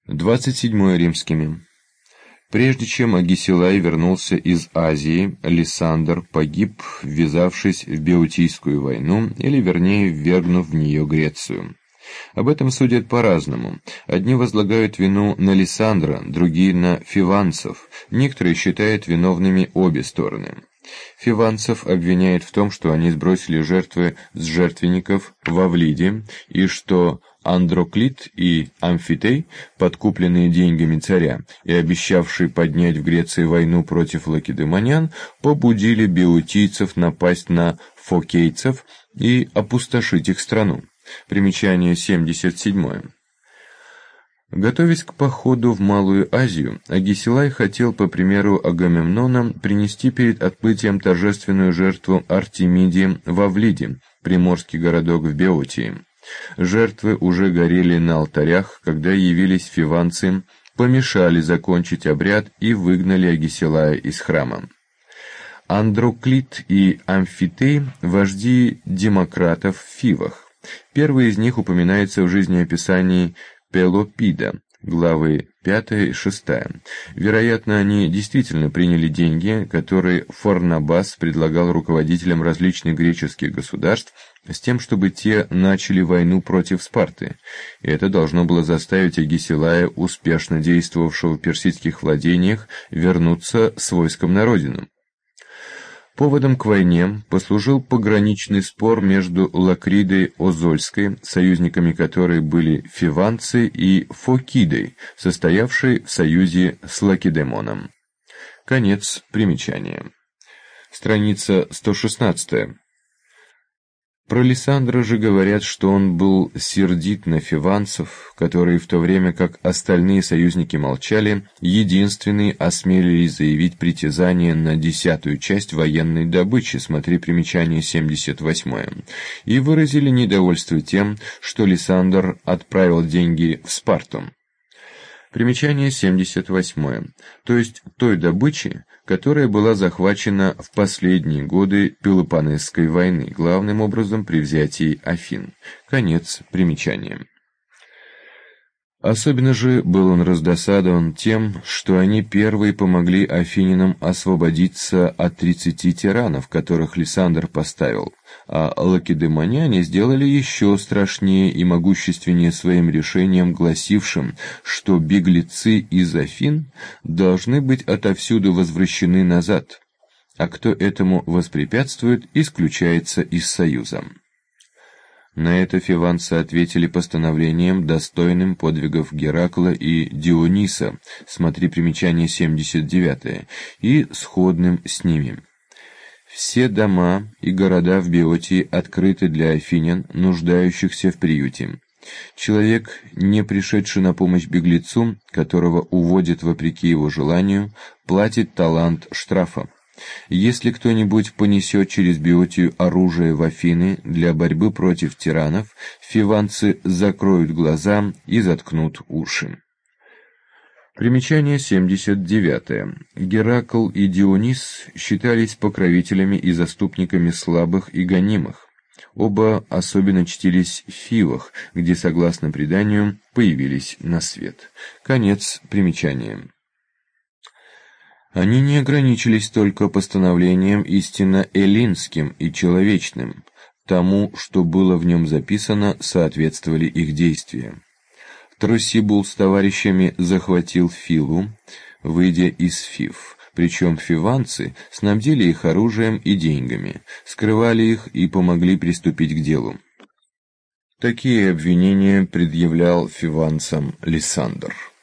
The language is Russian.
27 римскими. Прежде чем Агисилай вернулся из Азии, Лисандр погиб, ввязавшись в Беотийскую войну, или вернее ввергнув в нее Грецию. Об этом судят по-разному. Одни возлагают вину на Лисандра, другие на фиванцев, некоторые считают виновными обе стороны. Фиванцев обвиняют в том, что они сбросили жертвы с жертвенников в Авлиде, и что Андроклит и Амфитей, подкупленные деньгами царя и обещавшие поднять в Греции войну против лакедемонян, побудили беотийцев напасть на фокейцев и опустошить их страну. Примечание 77. Готовясь к походу в Малую Азию, Агисилай хотел, по примеру Агамемнона, принести перед отплытием торжественную жертву Артемиде в Авлиде, приморский городок в Беотии. Жертвы уже горели на алтарях, когда явились фиванцы, помешали закончить обряд и выгнали Агисилая из храма. Андроклит и Амфитей – вожди демократов в Фивах. Первый из них упоминается в жизнеописании Пелопида, главы 5 и 6. Вероятно, они действительно приняли деньги, которые Фарнабас предлагал руководителям различных греческих государств, с тем, чтобы те начали войну против Спарты. И это должно было заставить Агисилая, успешно действовавшего в персидских владениях, вернуться с войском на родину. Поводом к войне послужил пограничный спор между Лакридой Озольской, союзниками которой были фиванцы, и Фокидой, состоявшей в союзе с Лакедемоном. Конец примечания. Страница 116. Про Лисандра же говорят, что он был сердит на фиванцев, которые в то время как остальные союзники молчали, единственные осмелились заявить притязание на 10-ю часть военной добычи, смотри примечание 78, и выразили недовольство тем, что Лисандр отправил деньги в Спарту. Примечание 78. То есть той добычи, которая была захвачена в последние годы Пелопоннесской войны, главным образом при взятии Афин. Конец примечания. Особенно же был он раздосадован тем, что они первые помогли афининам освободиться от 30 тиранов, которых Лисандр поставил, а лакедемоняне сделали еще страшнее и могущественнее своим решением, гласившим, что беглецы из Афин должны быть отовсюду возвращены назад, а кто этому воспрепятствует, исключается из союза. На это фиванцы ответили постановлением, достойным подвигов Геракла и Диониса, смотри примечание 79, и сходным с ними. Все дома и города в Беотии открыты для афинян, нуждающихся в приюте. Человек, не пришедший на помощь беглецу, которого уводят вопреки его желанию, платит талант штрафа. Если кто-нибудь понесет через Беотию оружие в Афины для борьбы против тиранов, фиванцы закроют глаза и заткнут уши. Примечание 79. Геракл и Дионис считались покровителями и заступниками слабых и гонимых. Оба особенно чтились в Фивах, где, согласно преданию, появились на свет. Конец примечания. Они не ограничились только постановлением истинно эллинским и человечным. Тому, что было в нем записано, соответствовали их действия. Тросибул с товарищами захватил Фиву, выйдя из Фив, причем фиванцы снабдили их оружием и деньгами, скрывали их и помогли приступить к делу. Такие обвинения предъявлял фиванцам Лисандр.